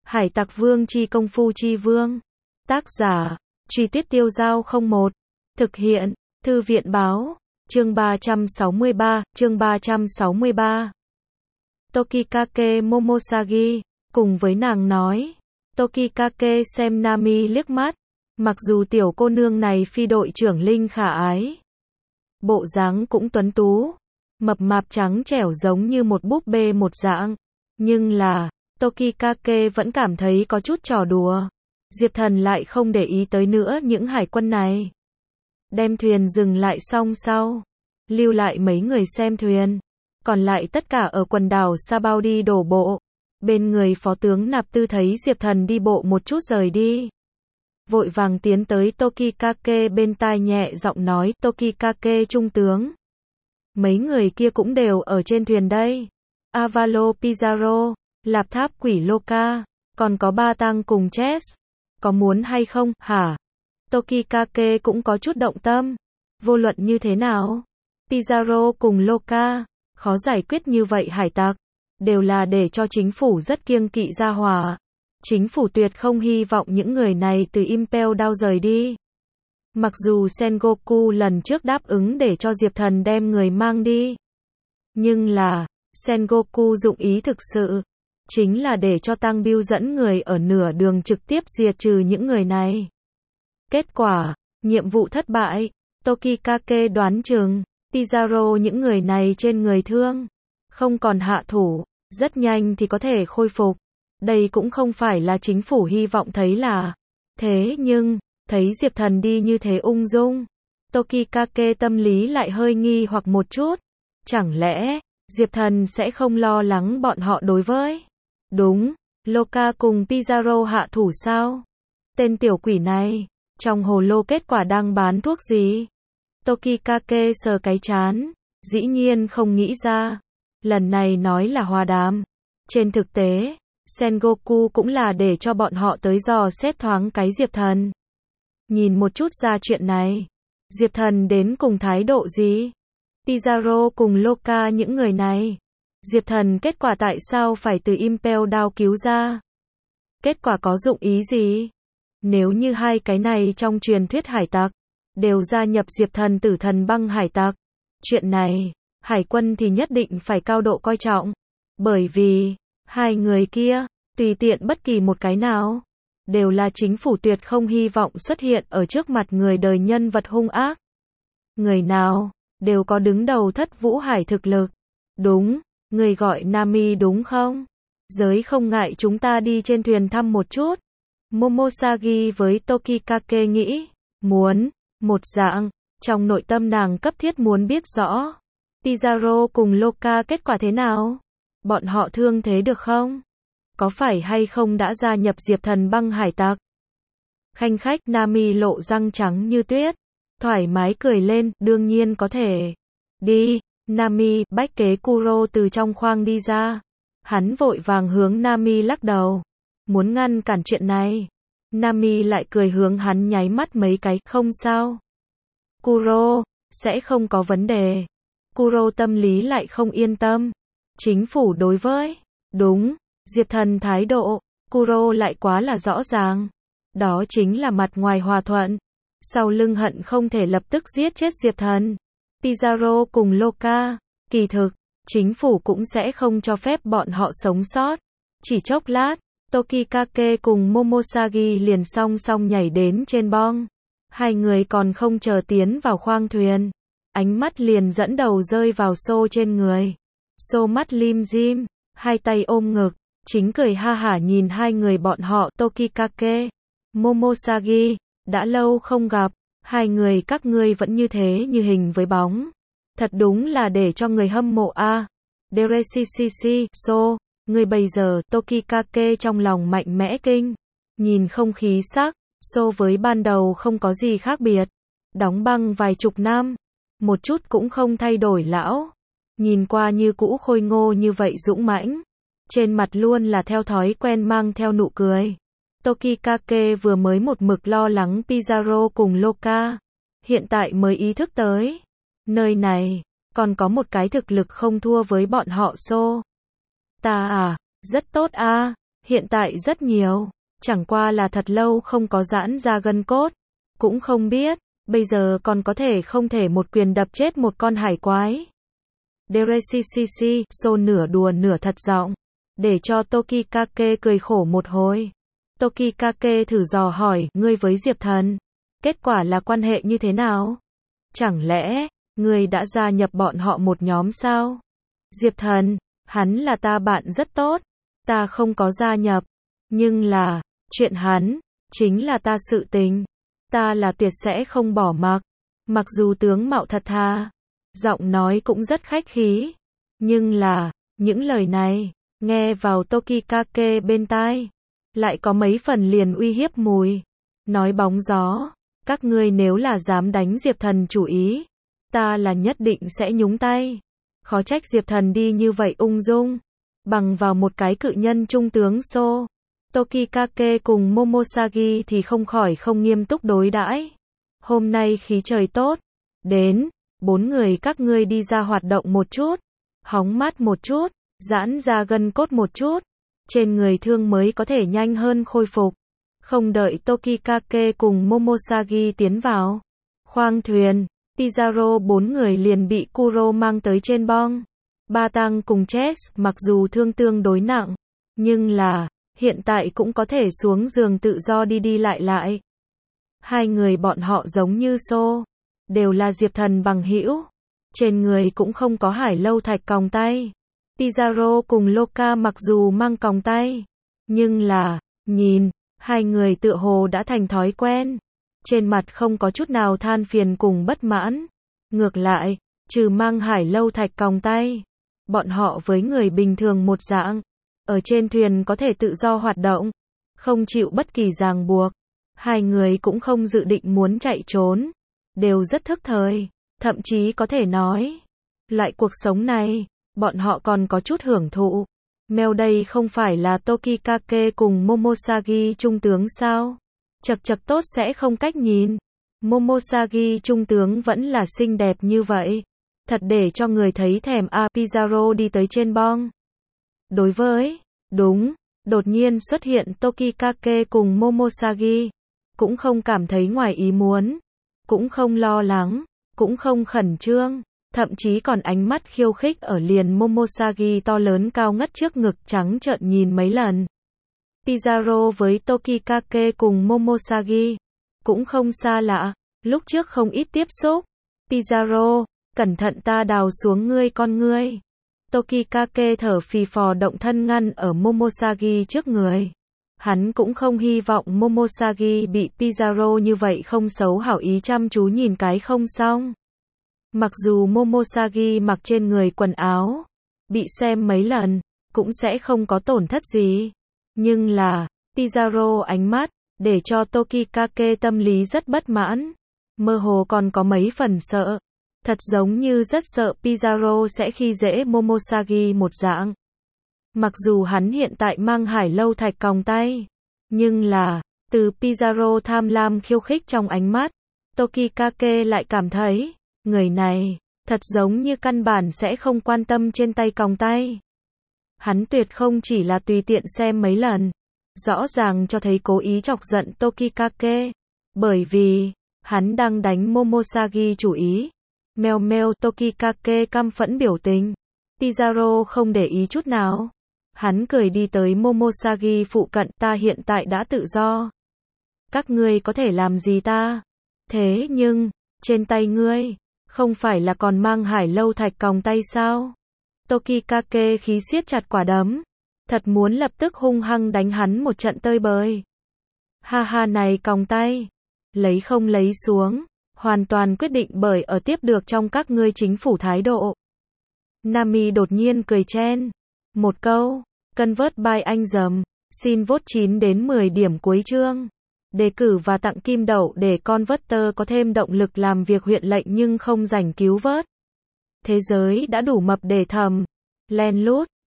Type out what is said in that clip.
Hải Tặc Vương chi công phu chi vương. Tác giả, Truy Tuyết Tiêu Giao 01. Thực hiện, Thư viện báo, chương 363. Tokikake Momosagi, cùng với nàng nói. Tokikake xem Nami liếc mắt. Mặc dù tiểu cô nương này phi đội trưởng linh khả ái. Bộ dáng cũng tuấn tú. Mập mạp trắng trẻo giống như một búp bê một dạng. Nhưng là, Tokikake vẫn cảm thấy có chút trò đùa. Diệp Thần lại không để ý tới nữa những hải quân này. Đem thuyền dừng lại xong sau. Lưu lại mấy người xem thuyền. Còn lại tất cả ở quần đảo Sabaudi đổ bộ. Bên người phó tướng Nạp Tư thấy Diệp Thần đi bộ một chút rời đi. Vội vàng tiến tới Tokikake bên tai nhẹ giọng nói, Tokikake trung tướng. Mấy người kia cũng đều ở trên thuyền đây. Avalo Pizarro, Lạp Tháp Quỷ Loka, còn có Ba Tăng cùng Chess. Có muốn hay không, hả? Tokikake cũng có chút động tâm. Vô luận như thế nào? Pizarro cùng Loka, khó giải quyết như vậy hải tặc. Đều là để cho chính phủ rất kiêng kỵ ra hỏa. Chính phủ tuyệt không hy vọng những người này từ Impel Down rời đi. Mặc dù Sengoku lần trước đáp ứng để cho Diệp Thần đem người mang đi. Nhưng là, Sengoku dụng ý thực sự. Chính là để cho Tăng Bill dẫn người ở nửa đường trực tiếp diệt trừ những người này. Kết quả, nhiệm vụ thất bại. Tokikake đoán chừng, Pizarro những người này trên người thương. Không còn hạ thủ, rất nhanh thì có thể khôi phục. Đây cũng không phải là chính phủ hy vọng thấy là. Thế nhưng, thấy Diệp Thần đi như thế ung dung. Tokikake tâm lý lại hơi nghi hoặc một chút. Chẳng lẽ, Diệp Thần sẽ không lo lắng bọn họ đối với. Đúng, Loka cùng Pizarro hạ thủ sao? Tên tiểu quỷ này, trong hồ lô kết quả đang bán thuốc gì? Tokikake sờ cái trán, dĩ nhiên không nghĩ ra. Lần này nói là hòa đàm. Trên thực tế, Sengoku cũng là để cho bọn họ tới dò xét thoáng cái Diệp Thần. Nhìn một chút ra chuyện này. Diệp Thần đến cùng thái độ gì? Pizarro cùng Loka những người này. Diệp Thần kết quả tại sao phải từ Impel Down cứu ra? Kết quả có dụng ý gì? Nếu như hai cái này trong truyền thuyết hải tặc, đều gia nhập Diệp Thần Tử Thần Băng hải tặc. Chuyện này, hải quân thì nhất định phải cao độ coi trọng. Bởi vì, hai người kia, tùy tiện bất kỳ một cái nào, đều là chính phủ tuyệt không hy vọng xuất hiện ở trước mặt người đời nhân vật hung ác. Người nào, đều có đứng đầu Thất Vũ Hải thực lực. Đúng, người gọi Nami đúng không? Giới không ngại chúng ta đi trên thuyền thăm một chút. Momosagi với Tokikake nghĩ, muốn, một dạng, trong nội tâm nàng cấp thiết muốn biết rõ. Pizarro cùng Loka kết quả thế nào? Bọn họ thương thế được không? Có phải hay không đã gia nhập Diệp Thần Băng hải tặc? Khanh khách Nami lộ răng trắng như tuyết. Thoải mái cười lên, đương nhiên có thể. Đi, Nami, bách kế Kuro từ trong khoang đi ra. Hắn vội vàng hướng Nami lắc đầu. Muốn ngăn cản chuyện này. Nami lại cười hướng hắn nháy mắt mấy cái, không sao. Kuro, sẽ không có vấn đề. Kuro tâm lý lại không yên tâm. Chính phủ đối với, đúng, Diệp Thần thái độ, Kuro lại quá là rõ ràng. Đó chính là mặt ngoài hòa thuận. Sau lưng hận không thể lập tức giết chết Diệp Thần. Pizarro cùng Loka, kỳ thực, chính phủ cũng sẽ không cho phép bọn họ sống sót. Chỉ chốc lát, Tokikake cùng Momosagi liền song song nhảy đến trên bong. Hai người còn không chờ tiến vào khoang thuyền. Ánh mắt liền dẫn đầu rơi vào Sô trên người. Sô mắt lim dim, hai tay ôm ngực, chính cười ha hả nhìn hai người bọn họ. Tokikake, Momosagi, đã lâu không gặp, hai người các ngươi vẫn như thế như hình với bóng. Thật đúng là để cho người hâm mộ a. Dereshishi, So, người bây giờ, Tokikake trong lòng mạnh mẽ kinh. Nhìn không khí sắc, So với ban đầu không có gì khác biệt. Đóng băng vài chục năm, một chút cũng không thay đổi lão. Nhìn qua như cũ khôi ngô như vậy dũng mãnh. Trên mặt luôn là theo thói quen mang theo nụ cười. Tokikake vừa mới một mực lo lắng Pizarro cùng Loka. Hiện tại mới ý thức tới. Nơi này, còn có một cái thực lực không thua với bọn họ So. Ta à, rất tốt a. Hiện tại rất nhiều, chẳng qua là thật lâu không có giãn ra gân cốt, cũng không biết, bây giờ còn có thể không thể một quyền đập chết một con hải quái. Derecccc, Sô nửa đùa nửa thật giọng, để cho Tokikake cười khổ một hồi. Tokikake thử dò hỏi, ngươi với Diệp Thần, kết quả là quan hệ như thế nào? Chẳng lẽ, ngươi đã gia nhập bọn họ một nhóm sao? Diệp Thần, hắn là ta bạn rất tốt, ta không có gia nhập, nhưng là, chuyện hắn, chính là ta sự tình, ta là tuyệt sẽ không bỏ mặc, mặc dù tướng mạo thật thà, giọng nói cũng rất khách khí, nhưng là, những lời này, nghe vào Tokikake bên tai, lại có mấy phần liền uy hiếp mùi, nói bóng gió, các ngươi nếu là dám đánh Diệp Thần chủ ý, ta là nhất định sẽ nhúng tay, khó trách Diệp Thần đi như vậy ung dung, bằng vào một cái cự nhân trung tướng Sô. Tokikake cùng Momosagi thì không khỏi không nghiêm túc đối đãi. Hôm nay khí trời tốt, đến, 4 người các ngươi đi ra hoạt động một chút, hóng mát một chút, giãn ra gân cốt một chút, trên người thương mới có thể nhanh hơn khôi phục. Không đợi Tokikake cùng Momosagi tiến vào khoang thuyền, Pizarro 4 người liền bị Kuro mang tới trên bong. Ba Tăng cùng Chess mặc dù thương tương đối nặng, nhưng là hiện tại cũng có thể xuống giường tự do đi đi lại lại. Hai người bọn họ giống như Sô, đều là Diệp Thần bằng hữu, trên người cũng không có hải lâu thạch còng tay. Pizarro cùng Loka mặc dù mang còng tay, nhưng là, nhìn, hai người tựa hồ đã thành thói quen, trên mặt không có chút nào than phiền cùng bất mãn. Ngược lại, trừ mang hải lâu thạch còng tay, bọn họ với người bình thường một dạng, ở trên thuyền có thể tự do hoạt động, không chịu bất kỳ ràng buộc. Hai người cũng không dự định muốn chạy trốn, đều rất thức thời, thậm chí có thể nói, loại cuộc sống này, bọn họ còn có chút hưởng thụ. Mèo đây không phải là Tokikake cùng Momosagi trung tướng sao? Chật chật tốt sẽ không cách nhìn. Momosagi trung tướng vẫn là xinh đẹp như vậy. Thật để cho người thấy thèm a. Pizarro đi tới trên bong. Đối với, đúng, đột nhiên xuất hiện Tokikake cùng Momosagi, cũng không cảm thấy ngoài ý muốn, cũng không lo lắng, cũng không khẩn trương, thậm chí còn ánh mắt khiêu khích ở liền Momosagi to lớn cao ngất trước ngực trắng trợn nhìn mấy lần. Pizarro với Tokikake cùng Momosagi, cũng không xa lạ, lúc trước không ít tiếp xúc. Pizarro, cẩn thận ta đào xuống ngươi con ngươi. Tokikake thở phì phò động thân ngăn ở Momosagi trước người. Hắn cũng không hy vọng Momosagi bị Pizarro như vậy không xấu hảo ý chăm chú nhìn cái không xong. Mặc dù Momosagi mặc trên người quần áo, bị xem mấy lần, cũng sẽ không có tổn thất gì. Nhưng là, Pizarro ánh mắt, để cho Tokikake tâm lý rất bất mãn. Mơ hồ còn có mấy phần sợ. Thật giống như rất sợ Pizarro sẽ khi dễ Momosagi một dạng. Mặc dù hắn hiện tại mang hải lâu thạch còng tay, nhưng là, từ Pizarro tham lam khiêu khích trong ánh mắt, Tokikake lại cảm thấy, người này, thật giống như căn bản sẽ không quan tâm trên tay còng tay. Hắn tuyệt không chỉ là tùy tiện xem mấy lần, rõ ràng cho thấy cố ý chọc giận Tokikake, bởi vì, hắn đang đánh Momosagi chủ ý. Mèo mèo Tokikake căm phẫn biểu tình. Pizarro không để ý chút nào. Hắn cười đi tới Momosagi phụ cận, ta hiện tại đã tự do. Các ngươi có thể làm gì ta? Thế nhưng, trên tay ngươi, không phải là còn mang hải lâu thạch còng tay sao? Tokikake khí siết chặt quả đấm. Thật muốn lập tức hung hăng đánh hắn một trận tơi bời. Ha ha này còng tay. Lấy không lấy xuống. Hoàn toàn quyết định bởi ở tiếp được trong các ngươi chính phủ thái độ. Nami đột nhiên cười chen. Một câu. Convert by anh dầm. Xin vote 9 đến 10 điểm cuối chương. Đề cử và tặng kim đậu để Converter có thêm động lực làm việc huyện lệnh nhưng không rảnh cứu vớt. Thế giới đã đủ mập để thầm. Len lút.